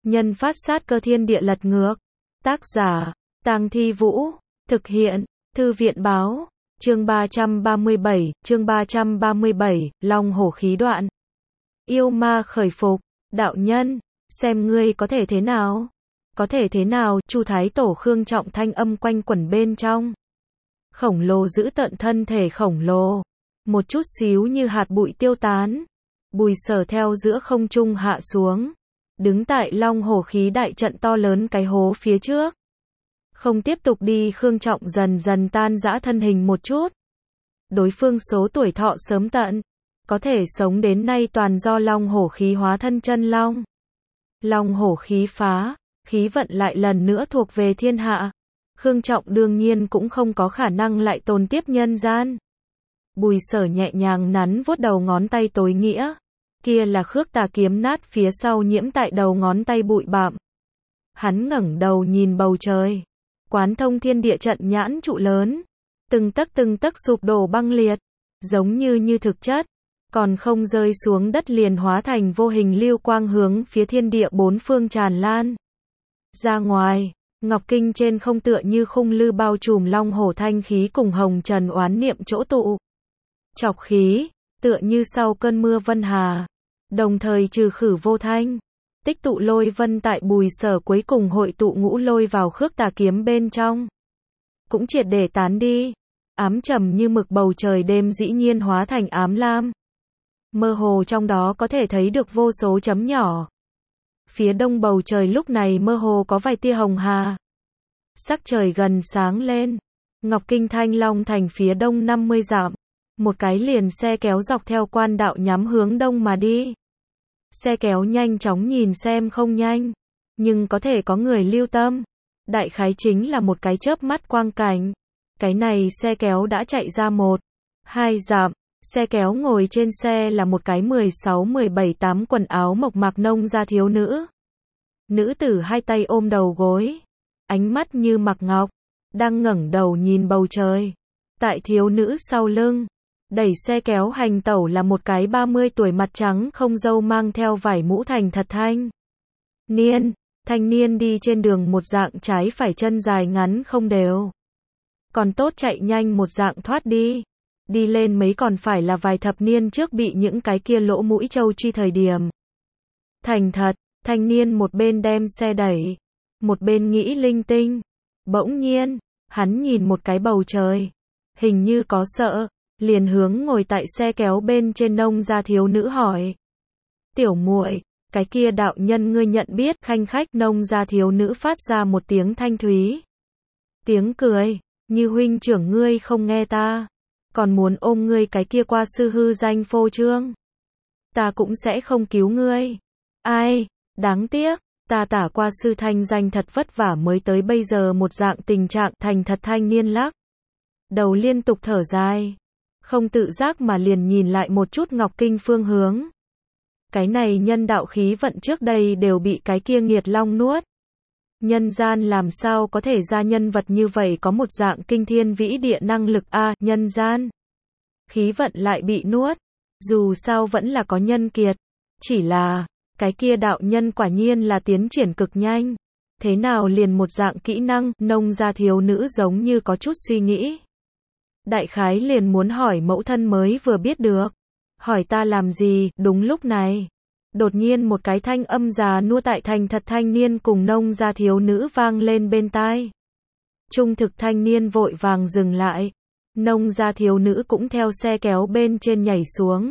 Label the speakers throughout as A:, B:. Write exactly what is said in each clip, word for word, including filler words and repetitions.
A: Nhân phát sát cơ thiên địa lật ngược. Tác giả, Tang Thi Vũ. Thực hiện, Thư viện báo. Chương ba trăm ba mươi bảy, chương ba trăm ba mươi bảy, Long hổ khí đoạn. Yêu ma khởi phục, đạo nhân, xem ngươi có thể thế nào? Có thể thế nào? Chu Thái Tổ Khương Trọng thanh âm quanh quẩn bên trong. Khổng lồ giữ tận thân thể khổng lồ, một chút xíu như hạt bụi tiêu tán. Bùi Sở theo giữa không trung hạ xuống, đứng tại Long hổ khí đại trận to lớn cái hố phía trước. Không tiếp tục đi, Khương Trọng dần dần tan rã thân hình một chút. Đối phương số tuổi thọ sớm tận, có thể sống đến nay toàn do Long hổ khí hóa thân chân long. Long hổ khí phá, khí vận lại lần nữa thuộc về thiên hạ. Khương Trọng đương nhiên cũng không có khả năng lại tồn tiếp nhân gian. Bùi Sở nhẹ nhàng nắn vuốt đầu ngón tay tối nghĩa. Kia là khước tà kiếm nát phía sau nhiễm tại đầu ngón tay bụi bặm. Hắn ngẩng đầu nhìn bầu trời. Quán thông thiên địa trận nhãn trụ lớn. Từng tấc từng tấc sụp đổ băng liệt. Giống như như thực chất. Còn không rơi xuống đất liền hóa thành vô hình lưu quang hướng phía thiên địa bốn phương tràn lan. Ra ngoài, Ngọc Kinh trên không tựa như khung lư bao trùm long hổ thanh khí cùng hồng trần oán niệm chỗ tụ. Chọc khí, tựa như sau cơn mưa vân hà. Đồng thời trừ khử vô thanh. Tích tụ lôi vân tại Bùi Sở cuối cùng hội tụ ngũ lôi vào khước tà kiếm bên trong. Cũng triệt để tán đi. Ám trầm như mực bầu trời đêm dĩ nhiên hóa thành ám lam. Mơ hồ trong đó có thể thấy được vô số chấm nhỏ. Phía đông bầu trời lúc này mơ hồ có vài tia hồng hà. Sắc trời gần sáng lên. Ngọc Kinh Thanh Long thành phía đông năm mươi dặm. Một cái liền xe kéo dọc theo quan đạo nhắm hướng đông mà đi. Xe kéo nhanh chóng nhìn xem không nhanh, nhưng có thể có người lưu tâm. Đại khái chính là một cái chớp mắt quang cảnh. Cái này xe kéo đã chạy ra một, hai dặm. Xe kéo ngồi trên xe là một cái mười sáu mười bảy tám quần áo mộc mạc nông gia thiếu nữ. Nữ tử hai tay ôm đầu gối, ánh mắt như mặc ngọc, đang ngẩng đầu nhìn bầu trời. Tại thiếu nữ sau lưng, đẩy xe kéo hành tẩu là một cái ba mươi tuổi mặt trắng không râu mang theo vải mũ thành thật thanh niên. Thanh niên đi trên đường một dạng trái phải chân dài ngắn không đều. Còn tốt chạy nhanh một dạng thoát đi. Đi lên mấy còn phải là vài thập niên trước bị những cái kia lỗ mũi trâu truy thời điểm. Thành thật, thanh niên một bên đem xe đẩy, một bên nghĩ linh tinh. Bỗng nhiên, hắn nhìn một cái bầu trời, hình như có sợ, liền hướng ngồi tại xe kéo bên trên nông gia thiếu nữ hỏi. Tiểu muội, cái kia đạo nhân ngươi nhận biết? Khanh khách. Nông gia thiếu nữ phát ra một tiếng thanh thúy. Tiếng cười, như huynh trưởng ngươi không nghe ta. Còn muốn ôm ngươi cái kia qua sư hư danh phô trương. Ta cũng sẽ không cứu ngươi. Ai, đáng tiếc, ta tả qua sư thanh danh thật vất vả mới tới bây giờ một dạng tình trạng. Thành thật thanh niên lắc đầu liên tục thở dài. Không tự giác mà liền nhìn lại một chút Ngọc Kinh phương hướng. Cái này nhân đạo khí vận trước đây đều bị cái kia nghiệt long nuốt. Nhân gian làm sao có thể ra nhân vật như vậy có một dạng kinh thiên vĩ địa năng lực a à, nhân gian. Khí vận lại bị nuốt. Dù sao vẫn là có nhân kiệt. Chỉ là, cái kia đạo nhân quả nhiên là tiến triển cực nhanh. Thế nào liền một dạng kỹ năng? Nông gia thiếu nữ giống như có chút suy nghĩ. Đại khái liền muốn hỏi mẫu thân mới vừa biết được. Hỏi ta làm gì? Đúng lúc này, đột nhiên một cái thanh âm già nua tại thành thật thanh niên cùng nông gia thiếu nữ vang lên bên tai. Trung thực thanh niên vội vàng dừng lại. Nông gia thiếu nữ cũng theo xe kéo bên trên nhảy xuống.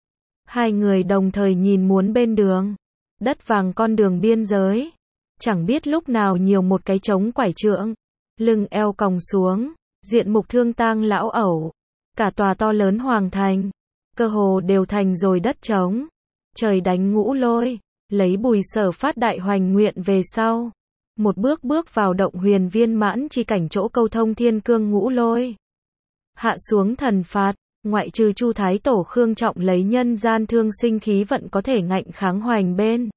A: Hai người đồng thời nhìn muốn bên đường. Đất vàng con đường biên giới. Chẳng biết lúc nào nhiều một cái trống quải trượng. Lưng eo còng xuống. Diện mục thương tang lão ẩu. Cả tòa to lớn hoàng thành. Cơ hồ đều thành rồi đất trống. Trời đánh ngũ lôi. Lấy Bùi Sở phát đại hoành nguyện về sau. Một bước bước vào động huyền viên mãn chi cảnh chỗ câu thông thiên cương ngũ lôi. Hạ xuống thần phạt. Ngoại trừ Chu Thái Tổ Khương Trọng lấy nhân gian thương sinh khí vận có thể ngạnh kháng hoành bên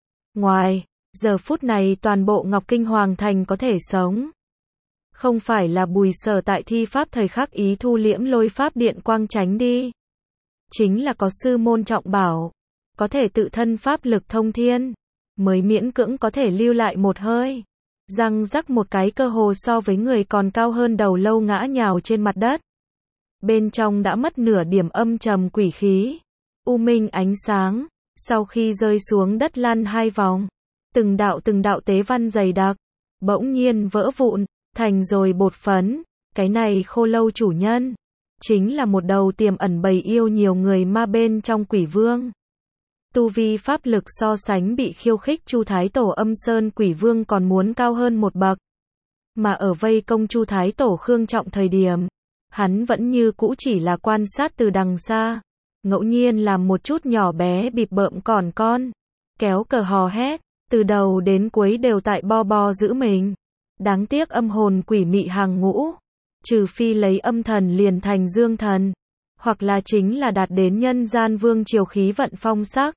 A: ngoài. Giờ phút này toàn bộ Ngọc Kinh Hoàng Thành có thể sống. Không phải là Bùi Sở tại thi pháp thời khắc ý thu liễm lôi pháp điện quang tránh đi. Chính là có sư môn trọng bảo. Có thể tự thân pháp lực thông thiên. mới miễn cưỡng có thể lưu lại một hơi. Răng rắc một cái cơ hồ so với người còn cao hơn đầu lâu ngã nhào trên mặt đất. Bên trong đã mất nửa điểm âm trầm quỷ khí. U minh ánh sáng, sau khi rơi xuống đất lăn hai vòng, từng đạo từng đạo tế văn dày đặc, bỗng nhiên vỡ vụn, thành rồi bột phấn. Cái này khô lâu chủ nhân, chính là một đầu tiềm ẩn bầy yêu nhiều người ma bên trong quỷ vương. Tu vi pháp lực so sánh bị khiêu khích Chu Thái Tổ Âm Sơn Quỷ Vương còn muốn cao hơn một bậc. Mà ở vây công Chu Thái Tổ Khương Trọng thời điểm, hắn vẫn như cũ chỉ là quan sát từ đằng xa, ngẫu nhiên làm một chút nhỏ bé bịp bợm còn con, kéo cờ hò hét, từ đầu đến cuối đều tại bo bo giữ mình. Đáng tiếc âm hồn quỷ mị hàng ngũ, trừ phi lấy âm thần liền thành dương thần, hoặc là chính là đạt đến nhân gian vương triều khí vận phong sắc.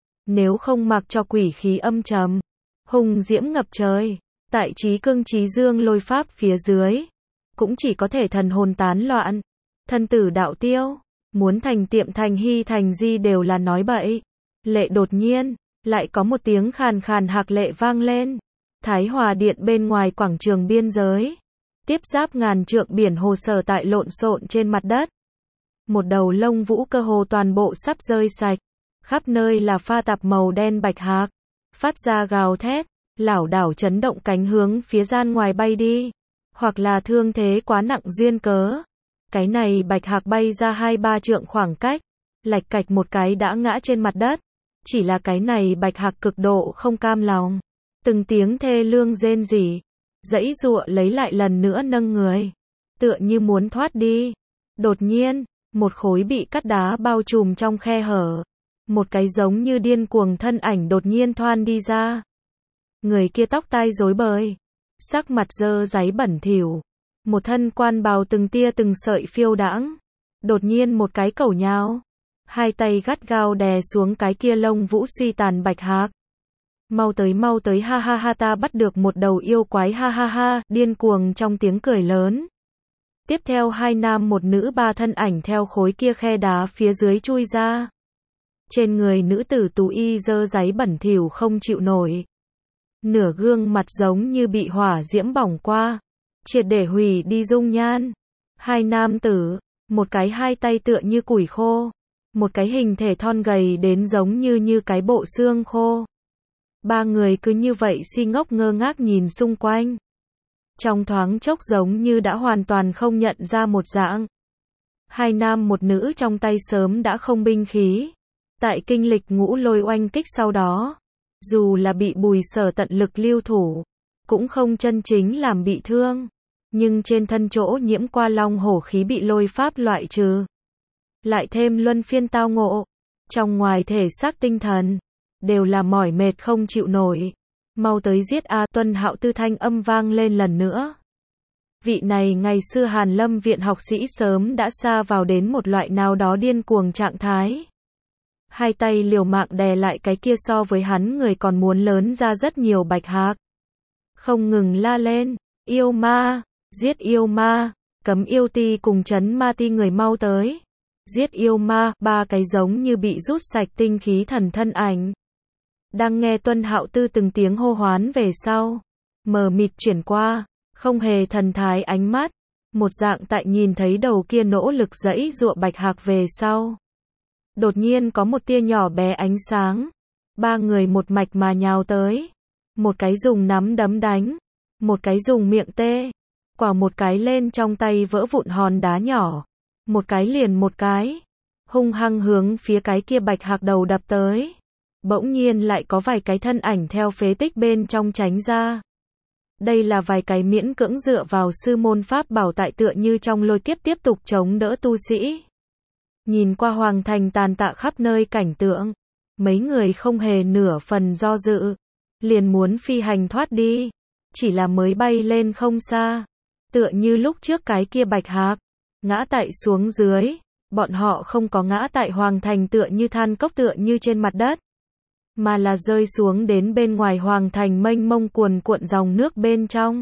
A: Nếu không mặc cho quỷ khí âm trầm, hùng diễm ngập trời, tại trí cương trí dương lôi pháp phía dưới, cũng chỉ có thể thần hồn tán loạn, thân tử đạo tiêu, muốn thành tiệm thành hy thành di đều là nói bậy. Lệ đột nhiên, lại có một tiếng khàn khàn hạc lệ vang lên. Thái Hòa Điện bên ngoài quảng trường biên giới, tiếp giáp ngàn trượng biển hồ sở tại lộn xộn trên mặt đất. Một đầu lông vũ cơ hồ toàn bộ sắp rơi sạch, khắp nơi là pha tạp màu đen bạch hạc, phát ra gào thét, lảo đảo chấn động cánh hướng phía gian ngoài bay đi, hoặc là thương thế quá nặng duyên cớ. Cái này bạch hạc bay ra hai ba trượng khoảng cách, lạch cạch một cái đã ngã trên mặt đất. Chỉ là cái này bạch hạc cực độ không cam lòng, từng tiếng thê lương rên rỉ, giãy giụa lấy lại lần nữa nâng người, tựa như muốn thoát đi. Đột nhiên, một khối bị cắt đá bao trùm trong khe hở, một cái giống như điên cuồng thân ảnh đột nhiên thoăn đi ra. Người kia tóc tai rối bời, sắc mặt dơ dáy bẩn thỉu, một thân quan bào từng tia từng sợi phiêu đãng, đột nhiên một cái cẩu nhào, hai tay gắt gao đè xuống cái kia lông vũ suy tàn bạch hạc. Mau tới mau tới ha ha ha, ta bắt được một đầu yêu quái ha ha ha, điên cuồng trong tiếng cười lớn. Tiếp theo hai nam một nữ ba thân ảnh theo khối kia khe đá phía dưới chui ra. Trên người nữ tử tú y dơ dáy bẩn thỉu không chịu nổi. Nửa gương mặt giống như bị hỏa diễm bỏng qua, triệt để hủy đi dung nhan. Hai nam tử, một cái hai tay tựa như củi khô, một cái hình thể thon gầy đến giống như như cái bộ xương khô. Ba người cứ như vậy si ngốc ngơ ngác nhìn xung quanh. Trong thoáng chốc giống như đã hoàn toàn không nhận ra một dạng. Hai nam một nữ trong tay sớm đã không binh khí. Tại kinh lịch ngũ lôi oanh kích sau đó, dù là bị Bùi Sở tận lực lưu thủ, cũng không chân chính làm bị thương. Nhưng trên thân chỗ nhiễm qua long hổ khí bị lôi pháp loại trừ. Lại thêm luân phiên tao ngộ, trong ngoài thể xác tinh thần, đều là mỏi mệt không chịu nổi. Mau tới giết a, Tuân Hạo Tư thanh âm vang lên lần nữa. Vị này ngày xưa Hàn Lâm viện học sĩ sớm đã sa vào đến một loại nào đó điên cuồng trạng thái. Hai tay liều mạng đè lại cái kia so với hắn người còn muốn lớn ra rất nhiều bạch hạc. Không ngừng la lên, yêu ma, giết yêu ma, cấm yêu ti cùng chấn ma ti người mau tới. Giết yêu ma, ba cái giống như bị rút sạch tinh khí thần thân ảnh. Đang nghe Tuân Hạo Tư từng tiếng hô hoán về sau, mờ mịt chuyển qua, không hề thần thái ánh mắt, một dạng tại nhìn thấy đầu kia nỗ lực giãy giụa bạch hạc về sau. Đột nhiên có một tia nhỏ bé ánh sáng, ba người một mạch mà nhào tới, một cái dùng nắm đấm đánh, một cái dùng miệng tê, quả một cái lên trong tay vỡ vụn hòn đá nhỏ, một cái liền một cái, hung hăng hướng phía cái kia bạch hạc đầu đập tới. Bỗng nhiên lại có vài cái thân ảnh theo phế tích bên trong tránh ra. Đây là vài cái miễn cưỡng dựa vào sư môn pháp bảo tại tựa như trong lôi kiếp tiếp tục chống đỡ tu sĩ. Nhìn qua hoàng thành tàn tạ khắp nơi cảnh tượng, mấy người không hề nửa phần do dự, liền muốn phi hành thoát đi, chỉ là mới bay lên không xa, tựa như lúc trước cái kia bạch hạc, ngã tại xuống dưới, bọn họ không có ngã tại hoàng thành tựa như than cốc tựa như trên mặt đất, mà là rơi xuống đến bên ngoài hoàng thành mênh mông cuồn cuộn dòng nước bên trong.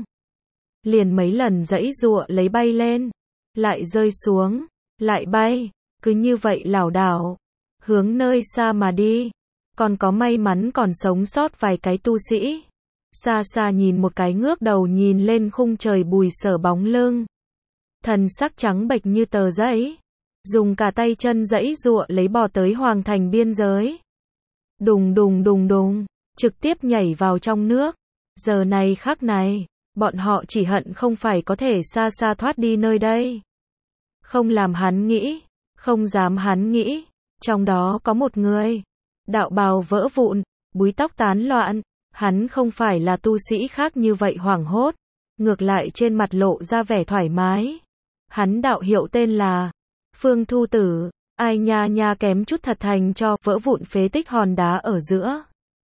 A: Liền mấy lần giãy giụa lấy bay lên, lại rơi xuống, lại bay, cứ như vậy lảo đảo, hướng nơi xa mà đi. còn có may mắn còn sống sót vài cái tu sĩ. Xa xa nhìn một cái ngước đầu nhìn lên khung trời Bùi Sở bóng lưng. Thần sắc trắng bệch như tờ giấy. Dùng cả tay chân giãy giụa lấy bò tới hoàng thành biên giới. Đùng đùng đùng đùng, trực tiếp nhảy vào trong nước. Giờ này khắc này, bọn họ chỉ hận không phải có thể xa xa thoát đi nơi đây. Không làm hắn nghĩ, không dám hắn nghĩ. Trong đó có một người, đạo bào vỡ vụn, búi tóc tán loạn. Hắn không phải là tu sĩ khác như vậy hoảng hốt, ngược lại trên mặt lộ ra vẻ thoải mái. Hắn đạo hiệu tên là Phương Thu Tử, ai nha nha kém chút thật thành cho vỡ vụn phế tích hòn đá ở giữa.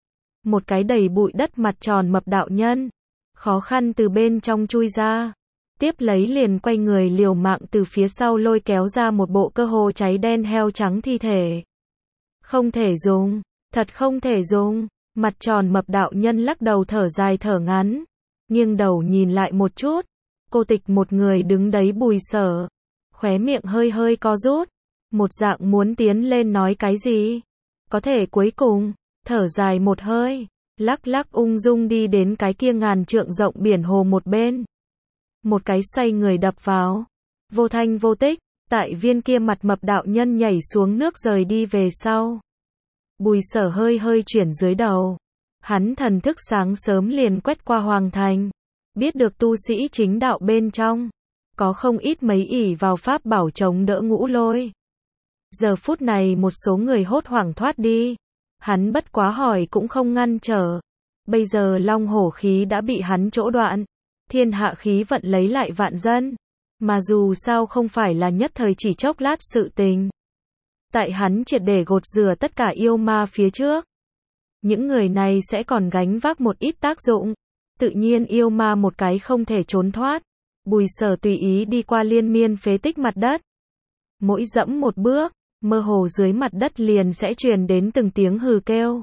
A: Một cái đầy bụi đất mặt tròn mập đạo nhân, khó khăn từ bên trong chui ra, tiếp lấy liền quay người liều mạng từ phía sau lôi kéo ra một bộ cơ hồ cháy đen heo trắng thi thể. Không thể dùng, thật không thể dùng. Mặt tròn mập đạo nhân lắc đầu thở dài thở ngắn, nghiêng đầu nhìn lại một chút, cô tịch một người đứng đấy Bùi Sở, khóe miệng hơi hơi co rút, một dạng muốn tiến lên nói cái gì, có thể cuối cùng, thở dài một hơi, lắc lắc ung dung đi đến cái kia ngàn trượng rộng biển hồ một bên. Một cái xoay người đập vào, vô thanh vô tích, tại viên kia mặt mập đạo nhân nhảy xuống nước rời đi về sau. Bùi Sở hơi hơi chuyển dưới đầu. Hắn thần thức sáng sớm liền quét qua hoàng thành. Biết được tu sĩ chính đạo bên trong. Có không ít mấy ỷ vào pháp bảo chống đỡ ngũ lôi. Giờ phút này một số người hốt hoảng thoát đi. Hắn bất quá hỏi cũng không ngăn trở. Bây giờ long hổ khí đã bị hắn chỗ đoạn. Thiên hạ khí vận lấy lại vạn dân. Mà dù sao không phải là nhất thời chỉ chốc lát sự tình. Tại hắn triệt để gột rửa tất cả yêu ma phía trước. Những người này sẽ còn gánh vác một ít tác dụng. Tự nhiên yêu ma một cái không thể trốn thoát. Bùi Sở tùy ý đi qua liên miên phế tích mặt đất. Mỗi dẫm một bước, mơ hồ dưới mặt đất liền sẽ truyền đến từng tiếng hừ kêu.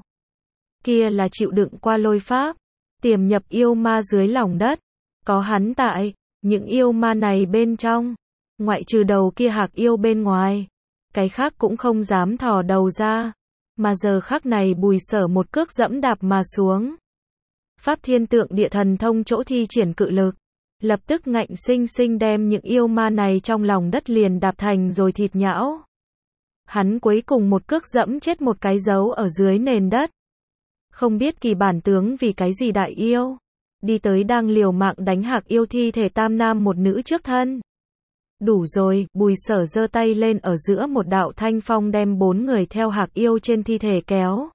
A: Kia là chịu đựng qua lôi pháp. Tiềm nhập yêu ma dưới lòng đất. Có hắn tại, những yêu ma này bên trong. Ngoại trừ đầu kia hạc yêu bên ngoài. Cái khác cũng không dám thò đầu ra, mà giờ khắc này Bùi Sở một cước dẫm đạp mà xuống. Pháp thiên tượng địa thần thông chỗ thi triển cự lực, lập tức ngạnh sinh sinh đem những yêu ma này trong lòng đất liền đạp thành rồi thịt nhão. Hắn cuối cùng một cước dẫm chết một cái dấu ở dưới nền đất. Không biết kỳ bản tướng vì cái gì đại yêu, đi tới đang liều mạng đánh hạc yêu thi thể tam nam một nữ trước thân. Đủ rồi, Bùi Sở giơ tay lên ở giữa một đạo thanh phong đem bốn người theo hạc yêu trên thi thể kéo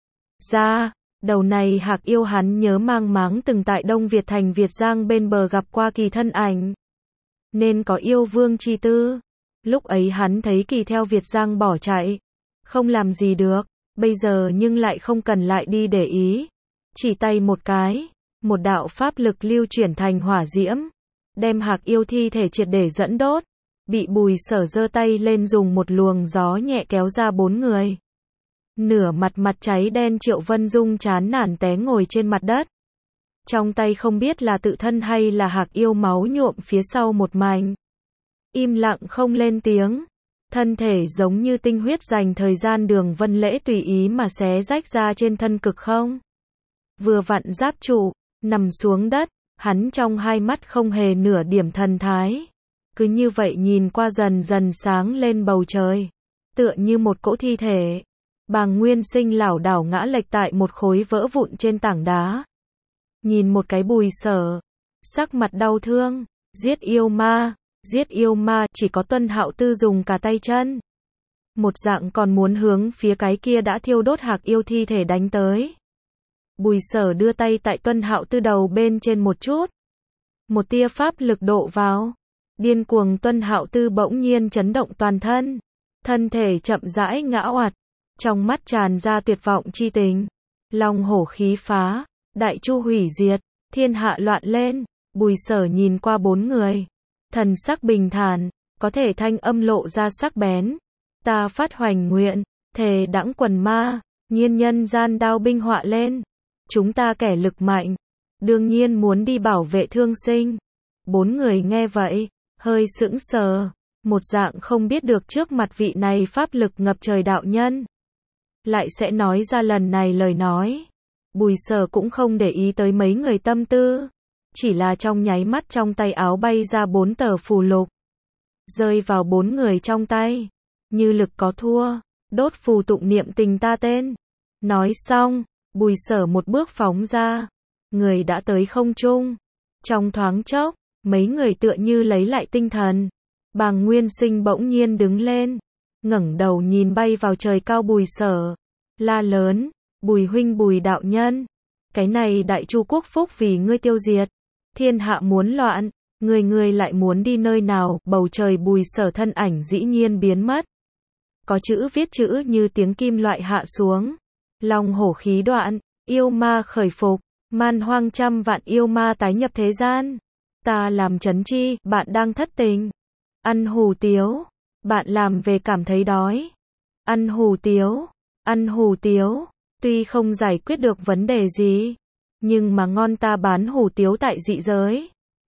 A: ra. Đầu này hạc yêu hắn nhớ mang máng từng tại Đông Việt thành Việt Giang bên bờ gặp qua kỳ thân ảnh. Nên có yêu vương chi tư. Lúc ấy hắn thấy kỳ theo Việt Giang bỏ chạy. Không làm gì được. Bây giờ nhưng lại không cần lại đi để ý. Chỉ tay một cái. Một đạo pháp lực lưu chuyển thành hỏa diễm. Đem hạc yêu thi thể triệt để dẫn đốt. Bị Bùi Sở giơ tay lên dùng một luồng gió nhẹ kéo ra bốn người. Nửa mặt mặt cháy đen Triệu Vân Dung chán nản té ngồi trên mặt đất. Trong tay không biết là tự thân hay là hạc yêu máu nhuộm phía sau một mảnh. Im lặng không lên tiếng. Thân thể giống như tinh huyết dành thời gian Đường Vân Lễ tùy ý mà xé rách ra trên thân cực không. Vừa vặn giáp trụ, nằm xuống đất. Hắn trong hai mắt không hề nửa điểm thần thái. Cứ như vậy nhìn qua dần dần sáng lên bầu trời. Tựa như một cỗ thi thể. Bàng Nguyên Sinh lảo đảo ngã lệch tại một khối vỡ vụn trên tảng đá. Nhìn một cái Bùi Sở. Sắc mặt đau thương. Giết yêu ma. Giết yêu ma chỉ có Tuân Hạo Tư dùng cả tay chân. Một dạng còn muốn hướng phía cái kia đã thiêu đốt hạc yêu thi thể đánh tới. Bùi Sở đưa tay tại Tuân Hạo Tư đầu bên trên một chút. Một tia pháp lực độ vào. Điên cuồng Tuân Hạo Tư bỗng nhiên chấn động toàn thân. Thân thể chậm rãi ngã oạt. Trong mắt tràn ra tuyệt vọng chi tình. Long hổ khí phá. Đại chu hủy diệt. Thiên hạ loạn lên. Bùi Sở nhìn qua bốn người. Thần sắc bình thản. Có thể thanh âm lộ ra sắc bén. Ta phát hoành nguyện. Thề đãng quần ma. Nhiên nhân gian đao binh họa lên. Chúng ta kẻ lực mạnh. Đương nhiên muốn đi bảo vệ thương sinh. Bốn người nghe vậy. Hơi sững sờ. Một dạng không biết được trước mặt vị này pháp lực ngập trời đạo nhân. lại sẽ nói ra lần này lời nói. Bùi Sở cũng không để ý tới mấy người tâm tư, chỉ là trong nháy mắt trong tay áo bay ra bốn tờ phù lục, rơi vào bốn người trong tay. Như Lực có thua, đốt phù tụng niệm tình ta tên. Nói xong, Bùi Sở một bước phóng ra, người đã tới không trung. Trong thoáng chốc, mấy người tựa như lấy lại tinh thần. Bàng Nguyên Sinh bỗng nhiên đứng lên, ngẩng đầu nhìn bay vào trời cao Bùi Sở, la lớn, Bùi huynh Bùi đạo nhân, cái này Đại Chu quốc phúc vì ngươi tiêu diệt, thiên hạ muốn loạn, người người lại muốn đi nơi nào? Bầu trời Bùi Sở thân ảnh dĩ nhiên biến mất. Có chữ viết chữ như tiếng kim loại hạ xuống. Long hổ khí đoạn, yêu ma khởi phục, man hoang trăm vạn yêu ma tái nhập thế gian. Ta làm chấn chi, bạn đang thất tình. Ăn hủ tiếu, bạn làm về cảm thấy đói. Ăn hủ tiếu, ăn hủ tiếu, tuy không giải quyết được vấn đề gì, nhưng mà ngon, ta bán hủ tiếu tại dị giới.